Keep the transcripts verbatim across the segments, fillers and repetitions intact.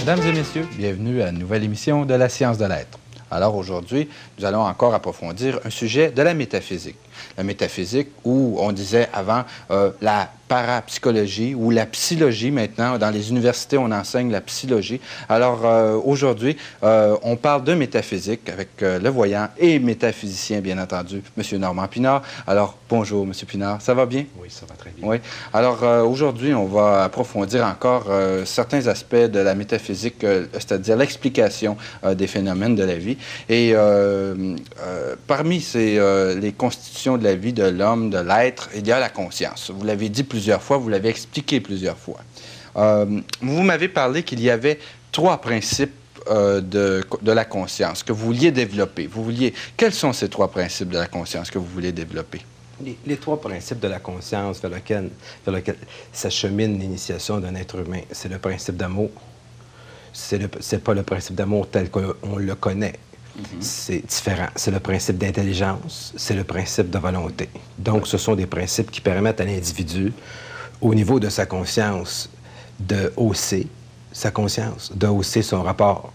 Mesdames et messieurs, bienvenue à une nouvelle émission de la science de l'être. Alors aujourd'hui, nous allons encore approfondir un sujet de la métaphysique. La métaphysique où on disait avant euh, la parapsychologie ou la psychologie maintenant. Dans les universités, on enseigne la psychologie. Alors euh, aujourd'hui, euh, on parle de métaphysique avec euh, le voyant et métaphysicien, bien entendu, M. Normand Pinard. Alors bonjour, M. Pinard, ça va bien? Oui, ça va très bien. Oui. Alors euh, aujourd'hui, on va approfondir encore euh, certains aspects de la métaphysique, euh, c'est-à-dire l'explication euh, des phénomènes de la vie. Et euh, euh, parmi ces, euh, les constitutions de la vie de l'homme, de l'être, il y a la conscience. Vous l'avez dit plusieurs fois, vous l'avez expliqué plusieurs fois. Euh, vous m'avez parlé qu'il y avait trois principes euh, de, de la conscience que vous vouliez développer. Vous vouliez... Quels sont ces trois principes de la conscience que vous voulez développer? Les, les trois principes de la conscience vers lesquels, vers lesquels s'achemine l'initiation d'un être humain, c'est le principe d'amour. C'est n'est pas le principe d'amour tel qu'on le connaît. Mm-hmm. C'est différent. C'est le principe d'intelligence, c'est le principe de volonté. Donc, ce sont des principes qui permettent à l'individu, au niveau de sa conscience, de hausser sa conscience, de hausser son rapport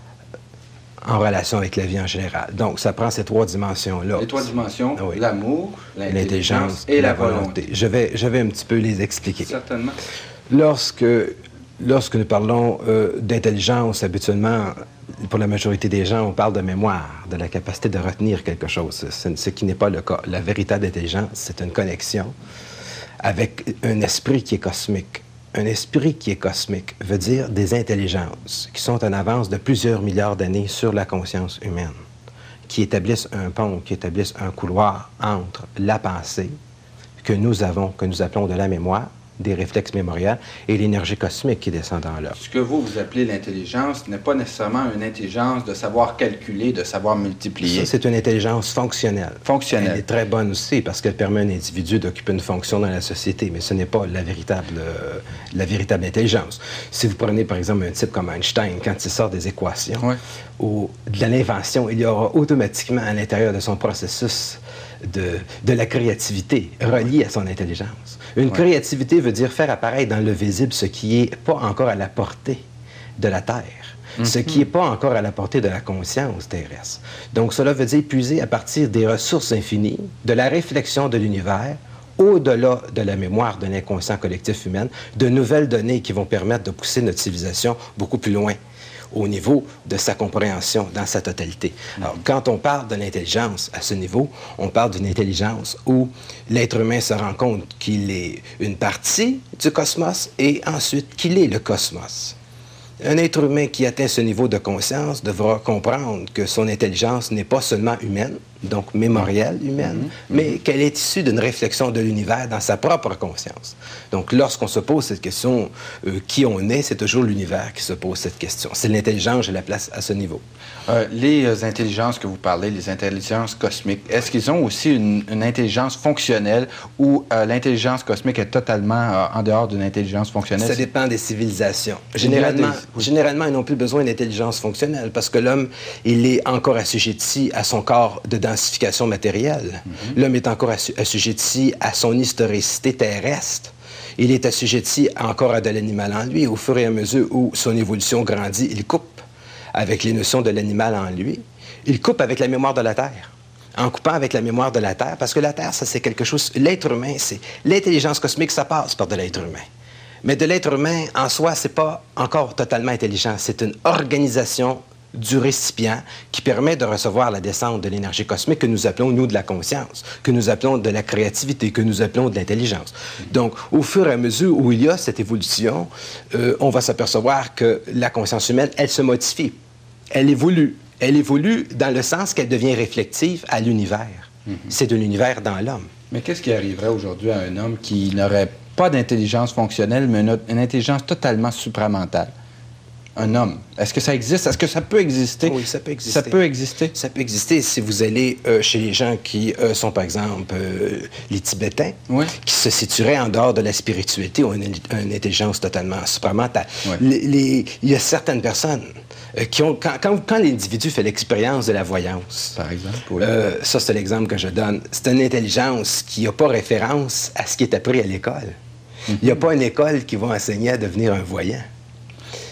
en relation avec la vie en général. Donc, ça prend ces trois dimensions-là. Les trois dimensions, oui. L'amour, l'intelligence et la volonté. volonté. Je vais, je vais un petit peu les expliquer. Certainement. Lorsque, lorsque nous parlons euh, d'intelligence, habituellement, pour la majorité des gens, on parle de mémoire, de la capacité de retenir quelque chose, ce, ce qui n'est pas le cas. La véritable intelligence, c'est une connexion avec un esprit qui est cosmique. Un esprit qui est cosmique veut dire des intelligences qui sont en avance de plusieurs milliards d'années sur la conscience humaine, qui établissent un pont, qui établissent un couloir entre la pensée que nous avons, que nous appelons de la mémoire, des réflexes mémoriels, et l'énergie cosmique qui descend dans l'homme. Ce que vous, vous appelez l'intelligence n'est pas nécessairement une intelligence de savoir calculer, de savoir multiplier. Ça, c'est une intelligence fonctionnelle. Fonctionnelle. Elle est très bonne aussi parce qu'elle permet à un individu d'occuper une fonction dans la société, mais ce n'est pas la véritable, euh, la véritable intelligence. Si vous prenez, par exemple, un type comme Einstein, quand il sort des équations oui. ou de l'invention, il y aura automatiquement à l'intérieur de son processus de, de la créativité reliée à son intelligence. Une ouais. créativité veut dire faire apparaître dans le visible ce qui n'est pas encore à la portée de la Terre, mm-hmm. ce qui n'est pas encore à la portée de la conscience terrestre. Donc, cela veut dire puiser à partir des ressources infinies, de la réflexion de l'univers, au-delà de la mémoire de l'inconscient collectif humain, de nouvelles données qui vont permettre de pousser notre civilisation beaucoup plus loin au niveau de sa compréhension dans sa totalité. Alors, quand on parle de l'intelligence à ce niveau, on parle d'une intelligence où l'être humain se rend compte qu'il est une partie du cosmos et ensuite qu'il est le cosmos. Un être humain qui atteint ce niveau de conscience devra comprendre que son intelligence n'est pas seulement humaine, donc mémorielle humaine, mm-hmm. mais qu'elle est issue d'une réflexion de l'univers dans sa propre conscience. Donc, lorsqu'on se pose cette question, euh, qui on est, c'est toujours l'univers qui se pose cette question. C'est l'intelligence, j'ai la place à ce niveau. Euh, les intelligences que vous parlez, les intelligences cosmiques, est-ce qu'ils ont aussi une, une intelligence fonctionnelle ou euh, l'intelligence cosmique est totalement euh, en dehors d'une intelligence fonctionnelle? Ça dépend des civilisations. Généralement, oui. généralement ils n'ont plus besoin d'intelligence fonctionnelle parce que l'homme, il est encore assujetti à son corps de densification matérielle. Mm-hmm. L'homme est encore assujetti à son historicité terrestre. Il est assujetti encore à de l'animal en lui. Au fur et à mesure où son évolution grandit, il coupe avec les notions de l'animal en lui. Il coupe avec la mémoire de la Terre. En coupant avec la mémoire de la Terre, parce que la Terre, ça, c'est quelque chose... L'être humain, c'est... L'intelligence cosmique, ça passe par de l'être humain. Mais de l'être humain, en soi, c'est pas encore totalement intelligent. C'est une organisation du récipient qui permet de recevoir la descente de l'énergie cosmique que nous appelons, nous, de la conscience, que nous appelons de la créativité, que nous appelons de l'intelligence. Donc, au fur et à mesure où il y a cette évolution, euh, on va s'apercevoir que la conscience humaine, elle se modifie. Elle évolue. Elle évolue dans le sens qu'elle devient réflective à l'univers. Mm-hmm. C'est de l'univers dans l'homme. Mais qu'est-ce qui arriverait aujourd'hui à un homme qui n'aurait pas d'intelligence fonctionnelle, mais une, une intelligence totalement supramentale? Un homme. Est-ce que ça existe? Est-ce que ça peut exister? Oui, ça peut exister. Ça peut exister? Ça peut exister si vous allez euh, chez les gens qui euh, sont, par exemple, euh, les Tibétains, oui. qui se situeraient en dehors de la spiritualité ou une, une intelligence totalement supramentale. Oui. Les, les, il y a certaines personnes euh, qui ont... Quand, quand, quand l'individu fait l'expérience de la voyance, par exemple, oui. euh, ça, c'est l'exemple que je donne, c'est une intelligence qui n'a pas référence à ce qui est appris à l'école. Mm-hmm. Il n'y a pas une école qui va enseigner à devenir un voyant.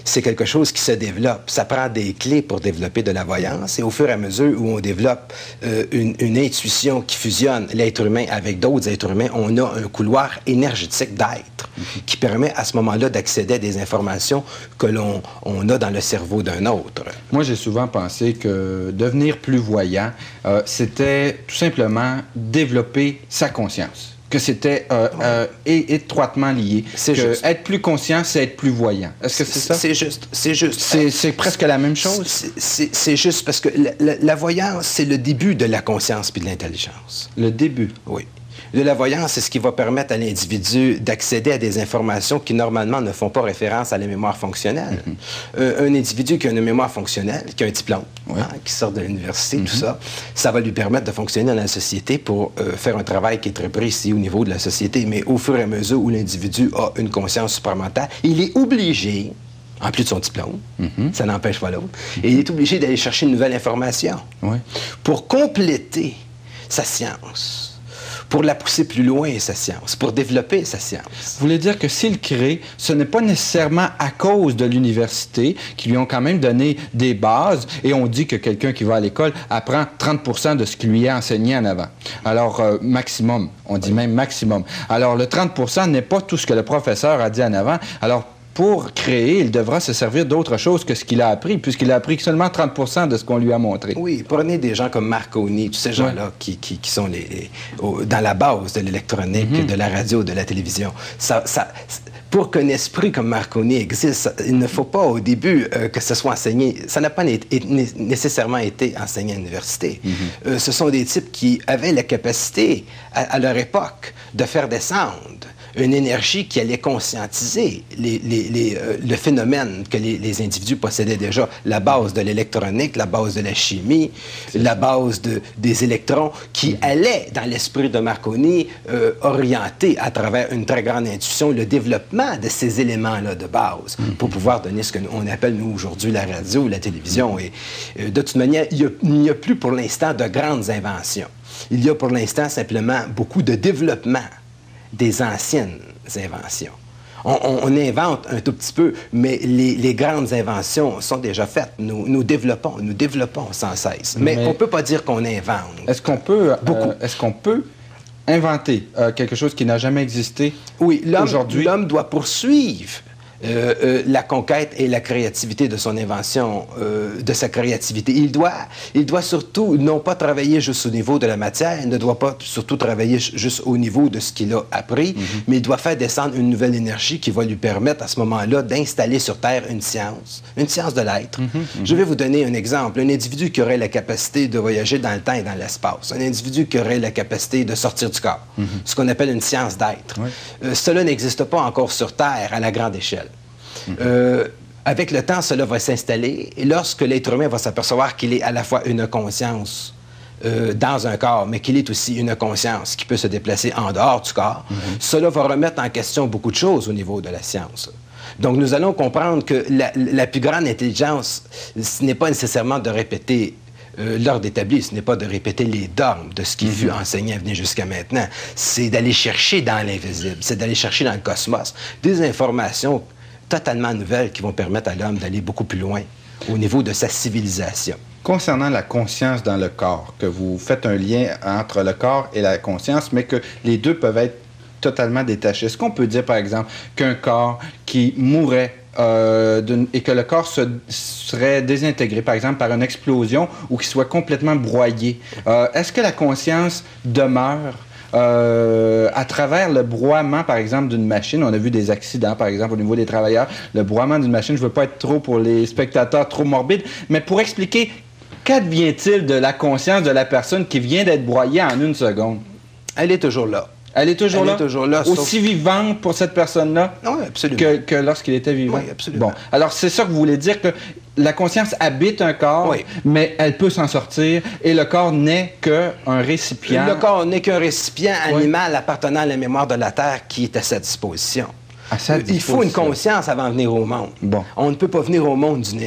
c'est quelque chose qui se développe. Ça prend des clés pour développer de la voyance, et au fur et à mesure où on développe euh, une, une intuition qui fusionne l'être humain avec d'autres êtres humains, on a un couloir énergétique d'être mm-hmm. qui permet à ce moment-là d'accéder à des informations que l'on on a dans le cerveau d'un autre. Moi, j'ai souvent pensé que devenir plus voyant, euh, c'était tout simplement développer sa conscience. Que c'était euh, euh, étroitement lié. C'est que juste. Être plus conscient, c'est être plus voyant. Est-ce que c'est ça? C'est juste. C'est juste. C'est, c'est presque la même chose? C'est, c'est, c'est juste parce que la, la, la voyance, c'est le début de la conscience puis de l'intelligence. Le début? Oui. De la voyance, c'est ce qui va permettre à l'individu d'accéder à des informations qui, normalement, ne font pas référence à la mémoire fonctionnelle. Mm-hmm. Euh, un individu qui a une mémoire fonctionnelle, qui a un diplôme, oui. hein, qui sort de l'université, mm-hmm. tout ça, ça va lui permettre de fonctionner dans la société pour euh, faire un travail qui est très précis au niveau de la société. Mais au fur et à mesure où l'individu a une conscience supplémentaire, il est obligé, en plus de son diplôme, mm-hmm. ça n'empêche pas l'autre, mm-hmm. et il est obligé d'aller chercher une nouvelle information oui. pour compléter sa science. Pour la pousser plus loin, sa science, pour développer sa science. Vous voulez dire que s'il crée, ce n'est pas nécessairement à cause de l'université qui lui ont quand même donné des bases, et on dit que quelqu'un qui va à l'école apprend trente pour cent de ce qui lui est enseigné en avant. Alors, euh, maximum, on dit même maximum. Alors, le trente pour cent n'est pas tout ce que le professeur a dit en avant. Alors, pour créer, il devra se servir d'autre chose que ce qu'il a appris, puisqu'il a appris seulement trente pour cent de ce qu'on lui a montré. Oui, prenez des gens comme Marconi, tous ces gens-là ouais. qui, qui, qui sont les, les, au, dans la base de l'électronique, mm-hmm. de la radio, de la télévision. Ça, ça, pour qu'un esprit comme Marconi existe, ça, il ne faut pas au début euh, que ce soit enseigné. Ça n'a pas né, né, nécessairement été enseigné à l'université. Mm-hmm. Euh, ce sont des types qui avaient la capacité, à, à leur époque, de faire descendre une énergie qui allait conscientiser les, les, les, euh, le phénomène que les, les individus possédaient déjà. La base de l'électronique, la base de la chimie, la base de, des électrons, qui allait, dans l'esprit de Marconi, euh, orienter à travers une très grande intuition le développement de ces éléments-là de base mm-hmm. pour pouvoir donner ce qu'on appelle, nous, aujourd'hui, la radio, la télévision. Et euh, de toute manière, il n'y a, a plus pour l'instant de grandes inventions. Il y a pour l'instant simplement beaucoup de développement des anciennes inventions. On, on, on invente un tout petit peu, mais les, les grandes inventions sont déjà faites. Nous, nous développons, nous développons sans cesse. Mais, mais on ne peut pas dire qu'on invente. Est-ce qu'on peut, beaucoup. Euh, est-ce qu'on peut inventer euh, quelque chose qui n'a jamais existé oui, l'homme, aujourd'hui? L'homme doit poursuivre Euh, euh, la conquête et la créativité de son invention, euh, de sa créativité. Il doit, il doit surtout non pas travailler juste au niveau de la matière, il ne doit pas surtout travailler juste au niveau de ce qu'il a appris, mm-hmm. mais il doit faire descendre une nouvelle énergie qui va lui permettre à ce moment-là d'installer sur Terre une science, une science de l'être. Mm-hmm. Mm-hmm. Je vais vous donner un exemple. Un individu qui aurait la capacité de voyager dans le temps et dans l'espace, un individu qui aurait la capacité de sortir du corps, mm-hmm. ce qu'on appelle une science d'être. Oui. Euh, cela n'existe pas encore sur Terre à la grande échelle. Mm-hmm. Euh, avec le temps, cela va s'installer et lorsque l'être humain va s'apercevoir qu'il est à la fois une conscience euh, dans un corps, mais qu'il est aussi une conscience qui peut se déplacer en dehors du corps, mm-hmm. cela va remettre en question beaucoup de choses au niveau de la science. Donc, nous allons comprendre que la, la plus grande intelligence, ce n'est pas nécessairement de répéter Euh, l'ordre établi, ce n'est pas de répéter les dogmes de ce qui mm-hmm. fut enseigné à venir jusqu'à maintenant. C'est d'aller chercher dans l'invisible, c'est d'aller chercher dans le cosmos des informations totalement nouvelles qui vont permettre à l'homme d'aller beaucoup plus loin au niveau de sa civilisation. Concernant la conscience dans le corps, que vous faites un lien entre le corps et la conscience, mais que les deux peuvent être totalement détachés. Est-ce qu'on peut dire, par exemple, qu'un corps qui mourrait Euh, et que le corps se, serait désintégré, par exemple, par une explosion ou qu'il soit complètement broyé. Euh, est-ce que la conscience demeure euh, à travers le broiement, par exemple, d'une machine? On a vu des accidents, par exemple, au niveau des travailleurs. Le broiement d'une machine, je ne veux pas être trop pour les spectateurs trop morbides, mais pour expliquer, qu'advient-il de la conscience de la personne qui vient d'être broyée en une seconde? Elle est toujours là. Elle est toujours Elle là? est toujours là, aussi sauf... vivante pour cette personne-là? Oui, absolument. Que, que lorsqu'il était vivant? Oui, absolument. Bon, alors c'est ça que vous voulez dire, que la conscience habite un corps, oui. mais elle peut s'en sortir, et le corps n'est qu'un récipient. Le corps n'est qu'un récipient animal oui. appartenant à la mémoire de la Terre qui est à sa disposition. À sa disposition. Il faut une conscience avant de venir au monde. Bon. On ne peut pas venir au monde du néant.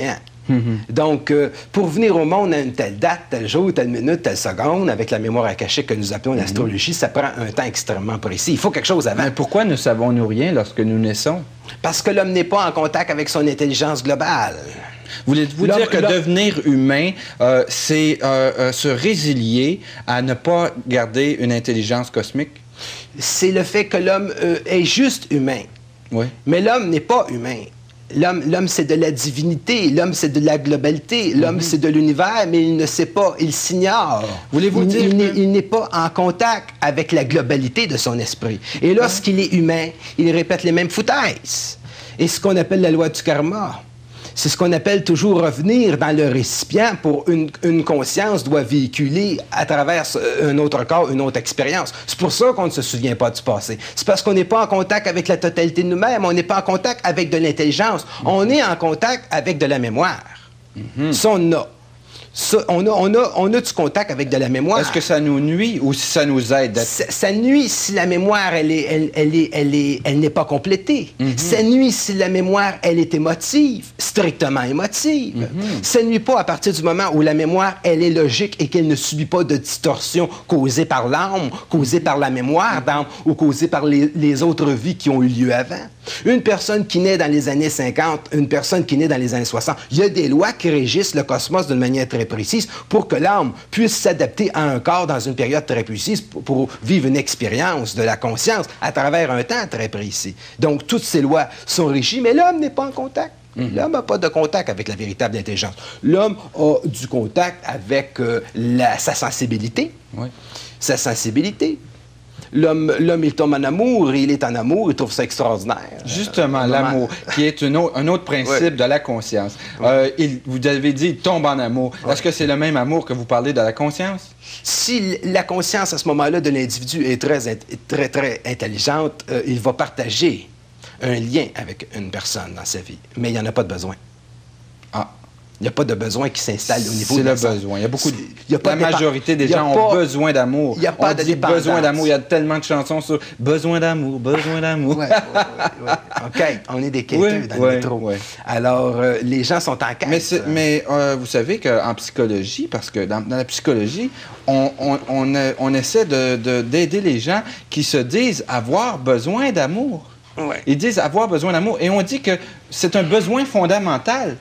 Mm-hmm. Donc, euh, pour venir au monde à une telle date, tel jour, telle minute, telle seconde, avec la mémoire akashique que nous appelons mm-hmm. l'astrologie, ça prend un temps extrêmement précis. Il faut quelque chose avant. Mais pourquoi ne savons-nous rien lorsque nous naissons? Parce que l'homme n'est pas en contact avec son intelligence globale. Voulez-vous dire que devenir humain, euh, c'est euh, euh, se résilier à ne pas garder une intelligence cosmique? C'est le fait que l'homme euh, est juste humain. Oui. Mais l'homme n'est pas humain. L'homme, l'homme, c'est de la divinité. L'homme, c'est de la globalité. L'homme, mm-hmm. c'est de l'univers, mais il ne sait pas, il s'ignore. Voulez-vous il, dire il, que... n'est, il n'est pas en contact avec la globalité de son esprit. Et lorsqu'il est humain, il répète les mêmes foutaises. Et ce qu'on appelle la loi du karma, c'est ce qu'on appelle toujours revenir dans le récipient pour une, une conscience doit véhiculer à travers un autre corps, une autre expérience. C'est pour ça qu'on ne se souvient pas du passé. C'est parce qu'on n'est pas en contact avec la totalité de nous-mêmes, on n'est pas en contact avec de l'intelligence, mm-hmm. on est en contact avec de la mémoire. Mm-hmm. Ça, on a. Ça, on, a, on, a, on a du contact avec de la mémoire. Est-ce que ça nous nuit ou si ça nous aide? Ça, ça nuit si la mémoire, elle est, elle, elle est, elle est, elle n'est pas complétée. Mm-hmm. Ça nuit si la mémoire, elle est émotive, strictement émotive. Mm-hmm. Ça nuit pas à partir du moment où la mémoire, elle est logique et qu'elle ne subit pas de distorsion causée par l'âme, causée par la mémoire d'âme ou causée par les, les autres vies qui ont eu lieu avant. Une personne qui naît dans les années cinquante, une personne qui naît dans les années soixante, il y a des lois qui régissent le cosmos d'une manière très précise pour que l'âme puisse s'adapter à un corps dans une période très précise pour, pour vivre une expérience de la conscience à travers un temps très précis. Donc, toutes ces lois sont régies, mais l'homme n'est pas en contact. Mm-hmm. L'homme n'a pas de contact avec la véritable intelligence. L'homme a du contact avec euh, la, sa sensibilité. Oui. Sa sensibilité. L'homme, l'homme, il tombe en amour, il est en amour, il trouve ça extraordinaire. Justement, euh, l'amour, qui est une autre, un autre principe ouais. de la conscience. Ouais. Euh, il, vous avez dit, il tombe en amour. Ouais. Est-ce que c'est le même amour que vous parlez de la conscience? Si la conscience, à ce moment-là, de l'individu est très, très, très intelligente, euh, il va partager un lien avec une personne dans sa vie, mais il n'y en a pas de besoin. Ah. Il n'y a pas de besoin qui s'installe au niveau de la C'est le besoin. Il y a beaucoup de... Il y a pas la majorité des gens ont besoin d'amour. Il n'y a pas On de dit dépendance. Besoin d'amour. Il y a tellement de chansons sur besoin d'amour, besoin d'amour. Oui, oui, oui. OK, on est des quêteux ouais, dans ouais, le métro. Ouais. Alors, euh, les gens sont en quête. Mais, mais euh, vous savez qu'en psychologie, parce que dans, dans la psychologie, on, on, on, on essaie de, de, d'aider les gens qui se disent avoir besoin d'amour. Ouais. Ils disent avoir besoin d'amour. Et on dit que c'est un besoin fondamental.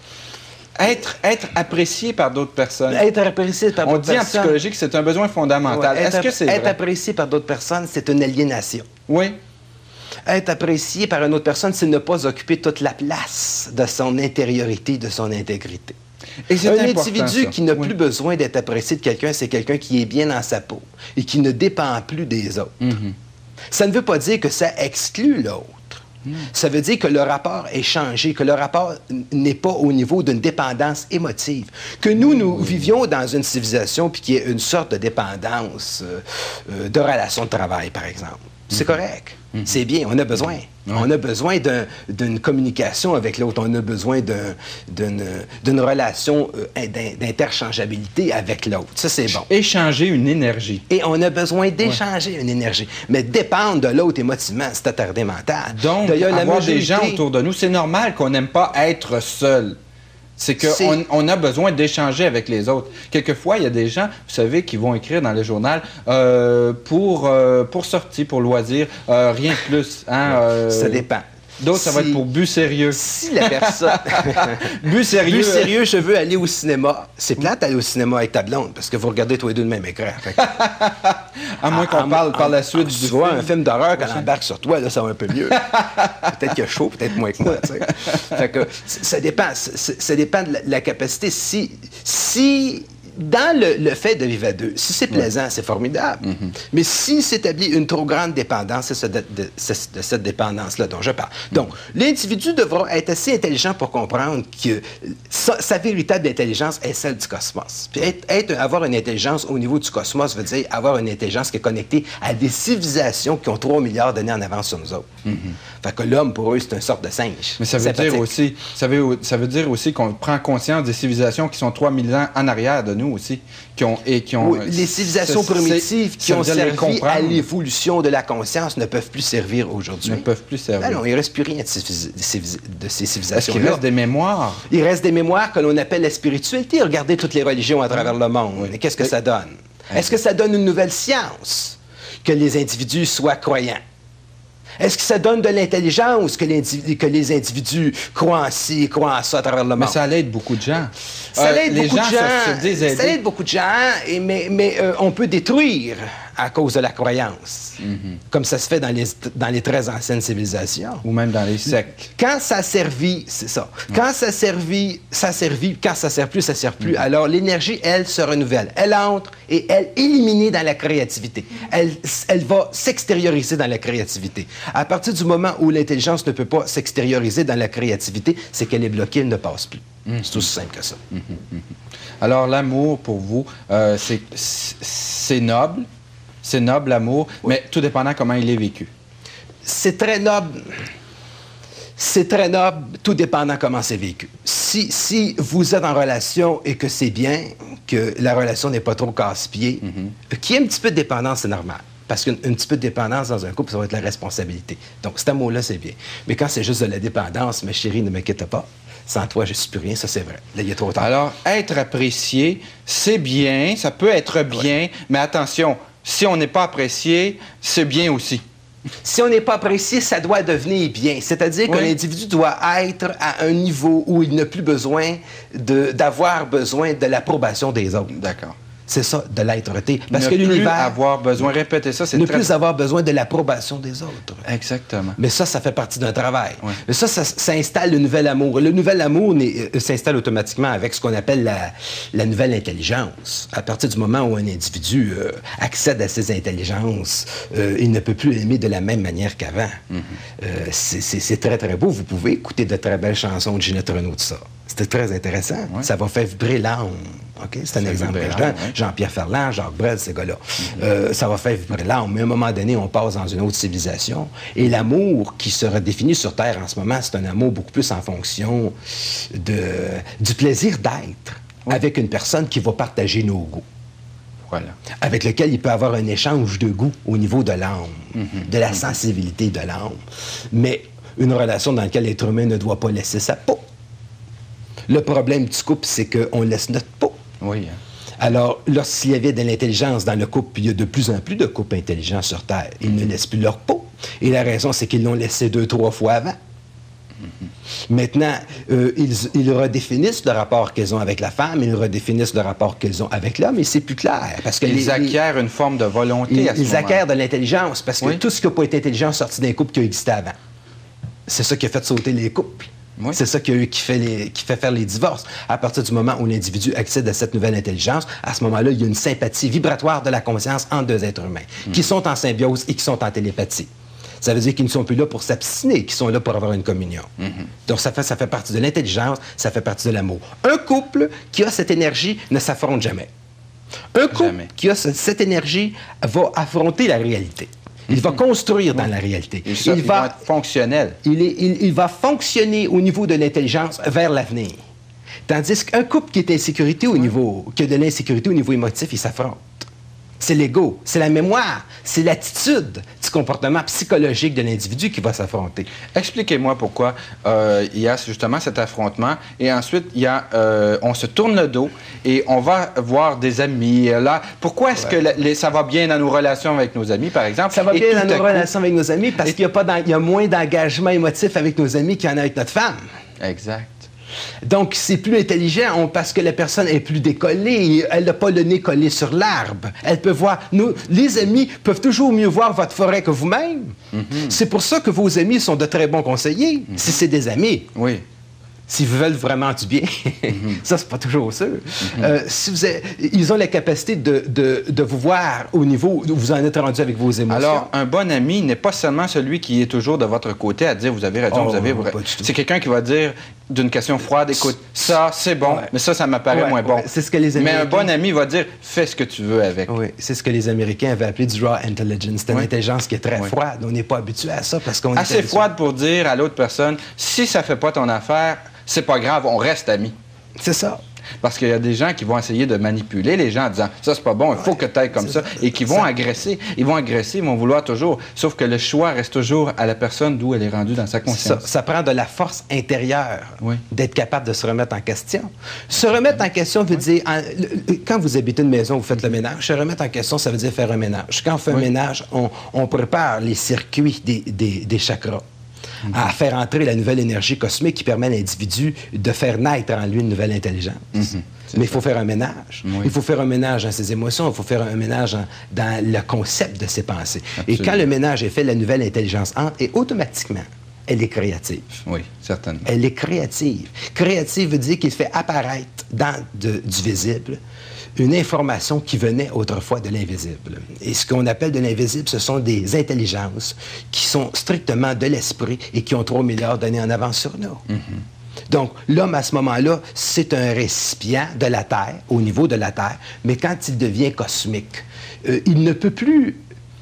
Être, être apprécié par d'autres personnes. Être apprécié par On d'autres personnes. On dit en psychologie que c'est un besoin fondamental. Ouais, Est-ce être, que c'est Être vrai? apprécié par d'autres personnes, c'est une aliénation. Oui. Être apprécié par une autre personne, c'est ne pas occuper toute la place de son intériorité, de son intégrité. Et c'est un important, individu ça. qui n'a oui. plus besoin d'être apprécié de quelqu'un, c'est quelqu'un qui est bien dans sa peau et qui ne dépend plus des autres. Mm-hmm. Ça ne veut pas dire que ça exclut l'autre. Mm. Ça veut dire que le rapport est changé, que le rapport n'est pas au niveau d'une dépendance émotive. Que nous, nous oui. vivions dans une civilisation puis qu'il y ait une sorte de dépendance euh, euh, de relation de travail, par exemple. C'est mm-hmm. correct. Mm-hmm. C'est bien, on a besoin. Mm-hmm. On a besoin d'un, d'une communication avec l'autre. On a besoin d'un, d'une, d'une relation euh, d'interchangeabilité avec l'autre. Ça, c'est bon. Échanger une énergie. Et on a besoin d'échanger ouais. une énergie. Mais dépendre de l'autre émotivement, c'est attardé mental. Donc, D'ailleurs, avoir majorité... des gens autour de nous, c'est normal qu'on n'aime pas être seul. C'est qu'on on a besoin d'échanger avec les autres. Quelquefois, il y a des gens, vous savez, qui vont écrire dans le journal euh, pour, euh, pour sortie, pour loisir, euh, rien de plus. Hein, euh, ça dépend. D'autres, si, ça va être pour but sérieux. Si la personne... but sérieux. But sérieux, je veux aller au cinéma. C'est plate d'aller au cinéma avec ta blonde, parce que vous regardez tous les deux le même écran. Fait que... à moins qu'on en, parle en, par la suite en, du tu vois, film. un film d'horreur, quand on embarque sur toi, là, ça va un peu mieux. Peut-être qu'il y a chaud, peut-être moins que moi. Fait que ça dépend. Ça, ça dépend de la, la capacité. Si... si dans le, le fait de vivre à deux, si c'est plaisant, ouais. c'est formidable. Mm-hmm. Mais si s'établit une trop grande dépendance, c'est ce de, de, de, de cette dépendance-là dont je parle. Donc, mm-hmm. l'individu devra être assez intelligent pour comprendre que sa, sa véritable intelligence est celle du cosmos. Puis être, être, avoir une intelligence au niveau du cosmos veut dire avoir une intelligence qui est connectée à des civilisations qui ont trois milliards d'années en avance sur nous autres. Mm-hmm. Fait que l'homme, pour eux, c'est une sorte de singe. Mais ça veut, dire aussi, ça, veut, ça veut dire aussi qu'on prend conscience des civilisations qui sont trois mille ans en arrière de nous. nous aussi, qui ont... Et qui ont oui, les civilisations primitives qui ont servi à l'évolution de la conscience ne peuvent plus servir aujourd'hui. Ne peuvent plus servir. Ah non, il ne reste plus rien de ces, de ces civilisations-là. Est-ce qu'il reste des mémoires? Il reste des mémoires que l'on appelle la spiritualité. Regardez toutes les religions à travers le monde. Oui. Qu'est-ce que oui. ça donne? Est-ce que ça donne une nouvelle science? Que les individus soient croyants? Est-ce que ça donne de l'intelligence que, que les individus croient en ci, croient en ça à travers le monde? Mais ça l'aide beaucoup de gens. Ça euh, l'aide beaucoup, beaucoup de gens. Ça l'aide beaucoup de gens, et, mais, mais euh, on peut détruire à cause de la croyance, mm-hmm. comme ça se fait dans les, dans les très anciennes civilisations. Ou même dans les sectes. Quand ça a servi, c'est ça. Mm. Quand ça a servi, ça a servi. Quand ça ne sert plus, ça ne sert plus. Mm. Alors l'énergie, elle, se renouvelle. Elle entre et elle est éliminée dans la créativité. Elle, elle va s'extérioriser dans la créativité. À partir du moment où l'intelligence ne peut pas s'extérioriser dans la créativité, c'est qu'elle est bloquée, elle ne passe plus. Mm. C'est aussi simple que ça. Mm-hmm. Alors l'amour, pour vous, euh, c'est noble. C'est noble, l'amour, oui. mais tout dépendant comment il est vécu. C'est très noble. C'est très noble, tout dépendant comment c'est vécu. Si, si vous êtes en relation et que c'est bien, que la relation n'est pas trop casse-pied, mm-hmm. qu'il y ait un petit peu de dépendance, c'est normal. Parce qu'un petit peu de dépendance dans un couple, ça va être la responsabilité. Donc, cet amour-là, c'est bien. Mais quand c'est juste de la dépendance, ma chérie, ne m'inquiète pas. Sans toi, je ne suis plus rien, ça c'est vrai. Là, il y a trop tard. Alors, être apprécié, c'est bien, ça peut être bien, ouais. mais attention, si on n'est pas apprécié, c'est bien aussi. Si on n'est pas apprécié, ça doit devenir bien. C'est-à-dire oui. que l'individu doit être à un niveau où il n'a plus besoin d'avoir besoin de l'approbation des autres. D'accord. C'est ça, de l'être-té. Parce ne que l'univers... Ne plus avoir besoin, répétez ça, c'est Ne très... plus avoir besoin de l'approbation des autres. Exactement. Mais ça, ça fait partie d'un travail. Oui. Mais ça, ça, ça installe le nouvel amour. Le nouvel amour euh, s'installe automatiquement avec ce qu'on appelle la, la nouvelle intelligence. À partir du moment où un individu euh, accède à ses intelligences, euh, il ne peut plus aimer de la même manière qu'avant. Mm-hmm. euh, c'est très, très beau. Vous pouvez écouter de très belles chansons de Ginette Renaud de ça. C'était très intéressant. Oui. Ça va faire vibrer l'âme. Okay? C'est un exemple que je donne. Oui. Jean-Pierre Ferland, Jacques Brel, ces gars-là. Mm-hmm. euh, ça va faire vibrer l'âme. Mais à un moment donné, on passe dans une autre civilisation. Et l'amour qui se redéfinit sur Terre en ce moment, c'est un amour beaucoup plus en fonction de, du plaisir d'être oui. avec une personne qui va partager nos goûts. Voilà. Avec lequel il peut avoir un échange de goûts au niveau de l'âme, mm-hmm. de la sensibilité de l'âme. Mais une relation dans laquelle l'être humain ne doit pas laisser sa peau. Le problème du couple, c'est qu'on laisse notre peau. Oui. Alors, lorsqu'il y avait de l'intelligence dans le couple, il y a de plus en plus de couples intelligents sur Terre. Ils mm-hmm. ne laissent plus leur peau. Et la raison, c'est qu'ils l'ont laissé deux, trois fois avant. Mm-hmm. Maintenant, euh, ils, ils redéfinissent le rapport qu'ils ont avec la femme, ils redéfinissent le rapport qu'ils ont avec l'homme, et c'est plus clair. Parce que ils les, acquièrent une forme de volonté ils, à ce Ils moment. acquièrent de l'intelligence, parce que oui. tout ce qui n'a pas été intelligent est sorti d'un couple qui a existé avant. C'est ça qui a fait sauter les couples. Oui. C'est ça qui, a eu, qui, fait les, qui fait faire les divorces. À partir du moment où l'individu accède à cette nouvelle intelligence, à ce moment-là, il y a une sympathie vibratoire de la conscience entre deux êtres humains, mmh. qui sont en symbiose et qui sont en télépathie. Ça veut dire qu'ils ne sont plus là pour s'abstiner, qu'ils sont là pour avoir une communion. Mmh. Donc, ça fait, ça fait partie de l'intelligence, ça fait partie de l'amour. Un couple qui a cette énergie ne s'affronte jamais. Un couple jamais. qui a ce, cette énergie va affronter la réalité. Il va construire dans la réalité. Et ça, il va être fonctionnel. Il, est, il, il va fonctionner au niveau de l'intelligence vers l'avenir. Tandis qu'un couple qui est insécurité au niveau, qui a de l'insécurité au niveau émotif, il s'affronte. C'est l'ego, c'est la mémoire, c'est l'attitude du comportement psychologique de l'individu qui va s'affronter. Expliquez-moi pourquoi euh, il y a justement cet affrontement et ensuite il y a, euh, on se tourne le dos et on va voir des amis. Là, pourquoi est-ce ouais. que les, ça va bien dans nos relations avec nos amis, par exemple? Ça va et bien dans nos coup... relations avec nos amis parce et... qu'il y a, pas il y a moins d'engagement émotif avec nos amis qu'il y en a avec notre femme. Exact. Donc, c'est plus intelligent on, parce que la personne est plus décollée. Elle n'a pas le nez collé sur l'arbre. Elle peut voir... Nous, les amis peuvent toujours mieux voir votre forêt que vous-même. Mm-hmm. C'est pour ça que vos amis sont de très bons conseillers, mm-hmm. si c'est des amis. Oui. S'ils vous veulent vraiment du bien. Mm-hmm. Ça, c'est pas toujours sûr. Mm-hmm. euh, si vous avez, ils ont la capacité de, de, de vous voir au niveau où vous en êtes rendu avec vos émotions. Alors, un bon ami n'est pas seulement celui qui est toujours de votre côté à dire « vous avez raison, oh, vous avez... » C'est quelqu'un qui va dire d'une question froide, « écoute, ça, c'est bon, ouais. mais ça, ça m'apparaît ouais, moins bon. Ouais. » C'est ce que les Américains... Mais un bon ami va dire « fais ce que tu veux avec. » Oui, c'est ce que les Américains avaient appelé du raw intelligence. C'est une oui. intelligence qui est très oui. froide. On n'est pas habitué à ça parce qu'on est assez habitué. Froide pour dire à l'autre personne « si ça fait pas ton affaire, c'est pas grave, on reste amis. » C'est ça. Parce qu'il y a des gens qui vont essayer de manipuler les gens en disant « ça, c'est pas bon, il faut que tu ailles comme ça », et qui vont ça... agresser. Ils vont agresser, ils vont vouloir toujours. Sauf que le choix reste toujours à la personne d'où elle est rendue dans sa conscience. Ça, ça prend de la force intérieure oui. d'être capable de se remettre en question. Se remettre en question veut oui. dire... En, le, quand vous habitez une maison, vous faites le ménage. Se remettre en question, ça veut dire faire un ménage. Quand on fait oui. un ménage, on, on prépare les circuits des, des, des chakras. Mm-hmm. À faire entrer la nouvelle énergie cosmique qui permet à l'individu de faire naître en lui une nouvelle intelligence. Mm-hmm. Mais il faut faire un ménage. Oui. Il faut faire un ménage dans ses émotions, il faut faire un ménage en, dans le concept de ses pensées. Absolument. Et quand le ménage est fait, la nouvelle intelligence entre et automatiquement, elle est créative. Oui, certainement. Elle est créative. Créative veut dire qu'il fait apparaître dans de, du visible une information qui venait autrefois de l'invisible. Et ce qu'on appelle de l'invisible, ce sont des intelligences qui sont strictement de l'esprit et qui ont trois milliards d'années en avance sur nous. Mm-hmm. Donc, l'homme, à ce moment-là, c'est un récipient de la Terre, au niveau de la Terre, mais quand il devient cosmique, euh, il ne peut plus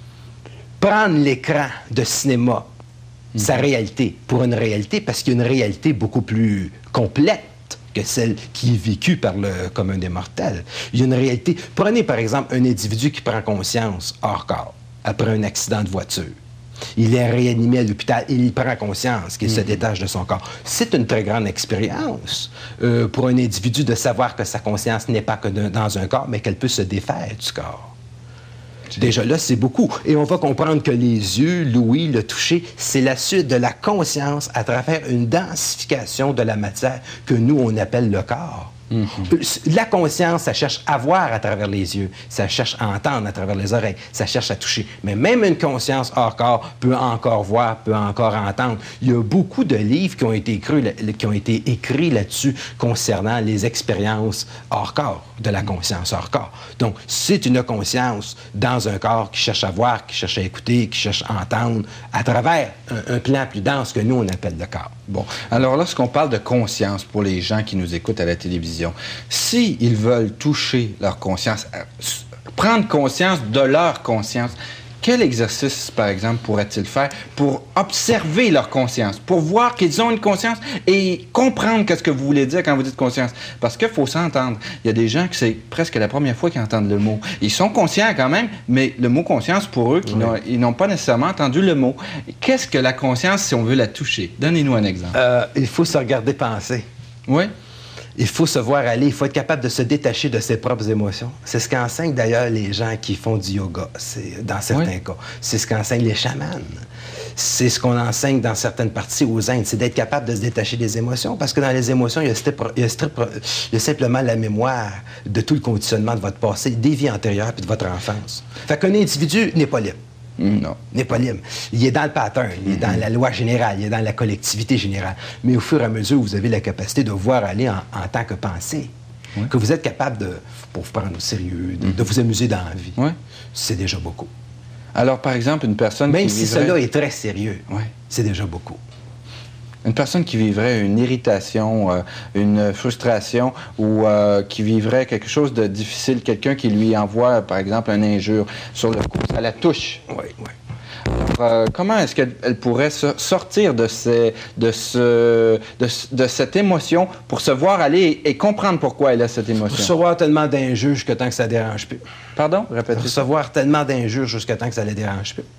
prendre l'écran de cinéma, mm-hmm. sa réalité, pour une réalité, parce qu'il y a une réalité beaucoup plus complète que celle qui est vécue par le commun des mortels. Il y a une réalité. Prenez, par exemple, un individu qui prend conscience hors corps, après un accident de voiture. Il est réanimé à l'hôpital, il prend conscience qu'il mm-hmm. se détache de son corps. C'est une très grande expérience euh, pour un individu de savoir que sa conscience n'est pas que dans un corps, mais qu'elle peut se défaire du corps. Déjà là, c'est beaucoup. Et on va comprendre que les yeux, l'ouïe, le toucher, c'est la suite de la conscience à travers une densification de la matière que nous, on appelle le corps. Mm-hmm. La conscience, ça cherche à voir à travers les yeux, ça cherche à entendre à travers les oreilles, ça cherche à toucher. Mais même une conscience hors corps peut encore voir, peut encore entendre. Il y a beaucoup de livres qui ont été écrits, qui ont été écrits là-dessus concernant les expériences hors corps, de la conscience hors corps. Donc, c'est une conscience dans un corps qui cherche à voir, qui cherche à écouter, qui cherche à entendre à travers un, un plan plus dense que nous, on appelle le corps. Bon, alors lorsqu'on parle de conscience pour les gens qui nous écoutent à la télévision, s'ils veulent toucher leur conscience, prendre conscience de leur conscience, quel exercice, par exemple, pourraient-ils faire pour observer leur conscience, pour voir qu'ils ont une conscience et comprendre qu'est-ce que vous voulez dire quand vous dites conscience? Parce qu'il faut s'entendre. Il y a des gens que c'est presque la première fois qu'ils entendent le mot. Ils sont conscients quand même, mais le mot conscience, pour eux, oui. ils n'ont pas nécessairement entendu le mot. Qu'est-ce que la conscience si on veut la toucher? Donnez-nous un exemple. Euh, il faut se regarder penser. Oui. Il faut se voir aller, il faut être capable de se détacher de ses propres émotions. C'est ce qu'enseignent d'ailleurs les gens qui font du yoga, dans certains oui. cas. C'est ce qu'enseignent les chamans. C'est ce qu'on enseigne dans certaines parties aux Indes, c'est d'être capable de se détacher des émotions, parce que dans les émotions, il y a, il y a, il y a simplement la mémoire de tout le conditionnement de votre passé, des vies antérieures puis de votre enfance. Fait qu'un individu n'est pas libre. Non. N'est pas libre. Il est dans le pattern, il est mm-hmm. dans la loi générale, il est dans la collectivité générale. Mais au fur et à mesure, vous avez la capacité de voir aller en, en tant que pensée, oui. que vous êtes capable de, pour vous prendre au sérieux, de, mm-hmm. de vous amuser dans la vie. Oui. C'est déjà beaucoup. Alors, par exemple, une personne Même qui si vivrait... cela est très sérieux, oui. c'est déjà beaucoup. Une personne qui vivrait une irritation, euh, une frustration ou euh, qui vivrait quelque chose de difficile, quelqu'un qui lui envoie, par exemple, une injure sur le coup, ça la touche. Oui, oui. Alors, euh, comment est-ce qu'elle pourrait se sortir de, ces, de, ce, de, de cette émotion pour se voir aller et, et comprendre pourquoi elle a cette émotion? Recevoir tellement d'injures jusqu'à temps que ça ne dérange plus. Pardon? Répétez. Recevoir tellement d'injures jusqu'à temps que ça ne dérange plus.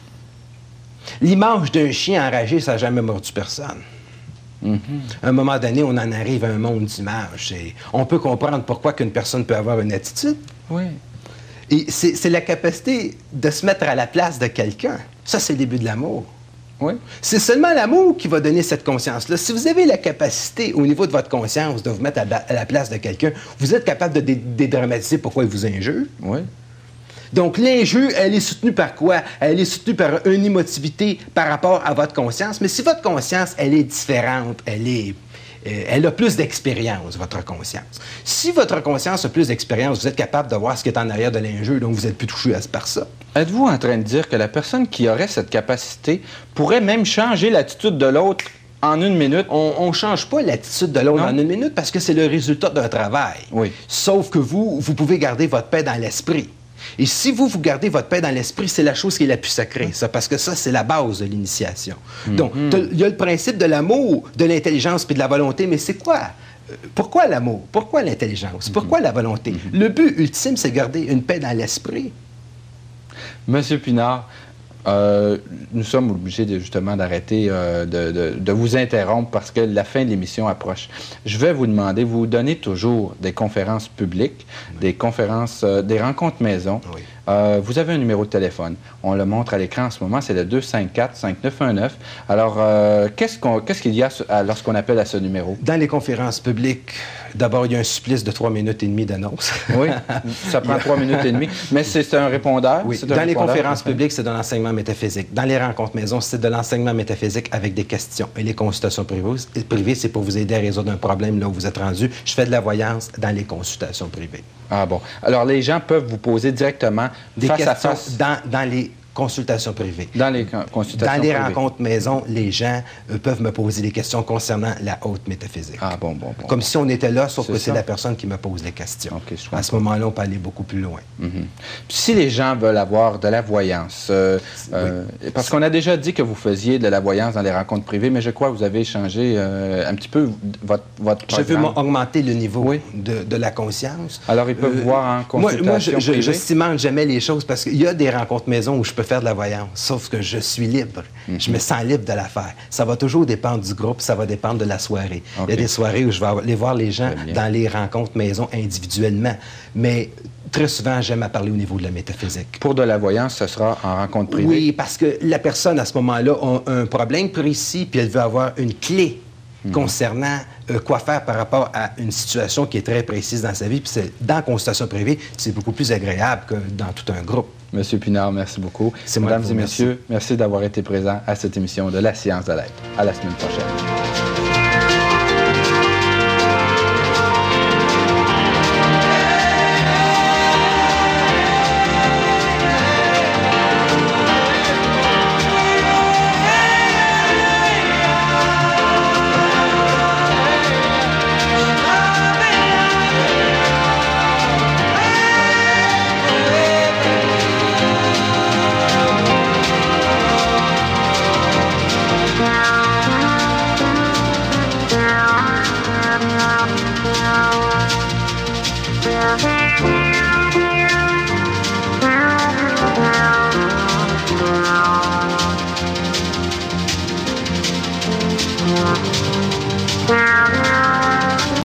L'image d'un chien enragé, ça n'a jamais mordu personne. Mm-hmm. À un moment donné, on en arrive à un monde d'images. On peut comprendre pourquoi qu'une personne peut avoir une attitude. Oui. Et c'est la capacité de se mettre à la place de quelqu'un. Ça, c'est le début de l'amour. Oui. C'est seulement l'amour qui va donner cette conscience-là. Si vous avez la capacité, au niveau de votre conscience, de vous mettre à la place de quelqu'un, vous êtes capable de dé dédramatiser pourquoi il vous injure. Oui. Donc, l'injure, elle est soutenue par quoi? Elle est soutenue par une émotivité par rapport à votre conscience. Mais si votre conscience, elle est différente, elle est... Euh, elle a plus d'expérience, votre conscience. Si votre conscience a plus d'expérience, vous êtes capable de voir ce qui est en arrière de l'injure, donc vous êtes plus touché par ça. Êtes-vous en train de dire que la personne qui aurait cette capacité pourrait même changer l'attitude de l'autre en une minute? On ne change pas l'attitude de l'autre en une minute parce que c'est le résultat d'un travail. Oui. Sauf que vous, vous pouvez garder votre paix dans l'esprit. Et si vous, vous gardez votre paix dans l'esprit, c'est la chose qui est la plus sacrée, ça, parce que ça, c'est la base de l'initiation. Mm-hmm. Donc, il y a le principe de l'amour, de l'intelligence puis de la volonté, mais c'est quoi pourquoi l'amour? Pourquoi l'intelligence? Pourquoi la volonté? Le but ultime, c'est garder une paix dans l'esprit. Monsieur Pinard, Euh, nous sommes obligés de, justement d'arrêter euh, de, de, de vous interrompre parce que la fin de l'émission approche. Je vais vous demander, vous donnez toujours des conférences publiques, oui. des conférences, euh, des rencontres maison. Oui. Euh, vous avez un numéro de téléphone. On le montre à l'écran en ce moment, c'est le deux cinq quatre, cinq neuf un neuf. Alors, euh, qu'est-ce qu'on, qu'est-ce qu'il y a lorsqu'on appelle à ce numéro? Dans les conférences publiques, d'abord, il y a un supplice de trois minutes et demie d'annonce. Oui, ça prend trois minutes et demie. Mais c'est un répondeur? Oui. Un Dans répondeur, les conférences enfin. publiques, c'est de l'enseignement métaphysique. Dans les rencontres maison, c'est de l'enseignement métaphysique avec des questions. Et les consultations privées, privées, c'est pour vous aider à résoudre un problème là où vous êtes rendu. Je fais de la voyance dans les consultations privées. Ah bon. Alors, les gens peuvent vous poser directement des face questions à face. Dans, dans les consultations privées. Dans les consultations Dans les privées. rencontres maison, les gens euh, peuvent me poser des questions concernant la haute métaphysique. Ah bon, bon, bon. Comme si on était là, sauf que c'est ça. la personne qui me pose les questions. Okay, à ce moment-là, on peut aller beaucoup plus loin. Mm-hmm. Si les gens veulent avoir de la voyance, euh, oui. euh, parce qu'on a déjà dit que vous faisiez de la voyance dans les rencontres privées, mais je crois que vous avez changé euh, un petit peu votre, votre programme. Je veux augmenter le niveau oui. de, de la conscience. Alors, ils peuvent euh, voir en consultation moi, moi, je, privée? Je, je cimente jamais les choses parce qu'il y a des rencontres maison où je peux faire de la voyance. Sauf que je suis libre. Mm-hmm. Je me sens libre de la faire. Ça va toujours dépendre du groupe, ça va dépendre de la soirée. Okay. Il y a des soirées où je vais aller voir les gens dans les rencontres maison individuellement. Mais très souvent, j'aime à parler au niveau de la métaphysique. Pour de la voyance, ce sera en rencontre privée? Oui, parce que la personne, à ce moment-là, a un problème précis, puis elle veut avoir une clé mm-hmm. concernant euh, quoi faire par rapport à une situation qui est très précise dans sa vie. Puis c'est dans la consultation privée, c'est beaucoup plus agréable que dans tout un groupe. Monsieur Pinard, merci beaucoup. C'est Mesdames moi et messieurs, merci, merci d'avoir été présents à cette émission de La Science de l'être. À la semaine prochaine.